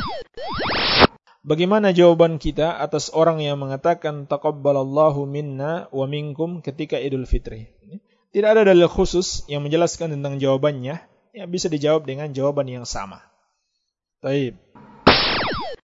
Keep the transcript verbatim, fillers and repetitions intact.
Bagaimana jawaban kita atas orang yang mengatakan taqabbalallahu minna wa minkum ketika Idul Fitri? Tidak ada dalil khusus yang menjelaskan tentang jawabannya. Ya, bisa dijawab dengan jawaban yang sama. Baik.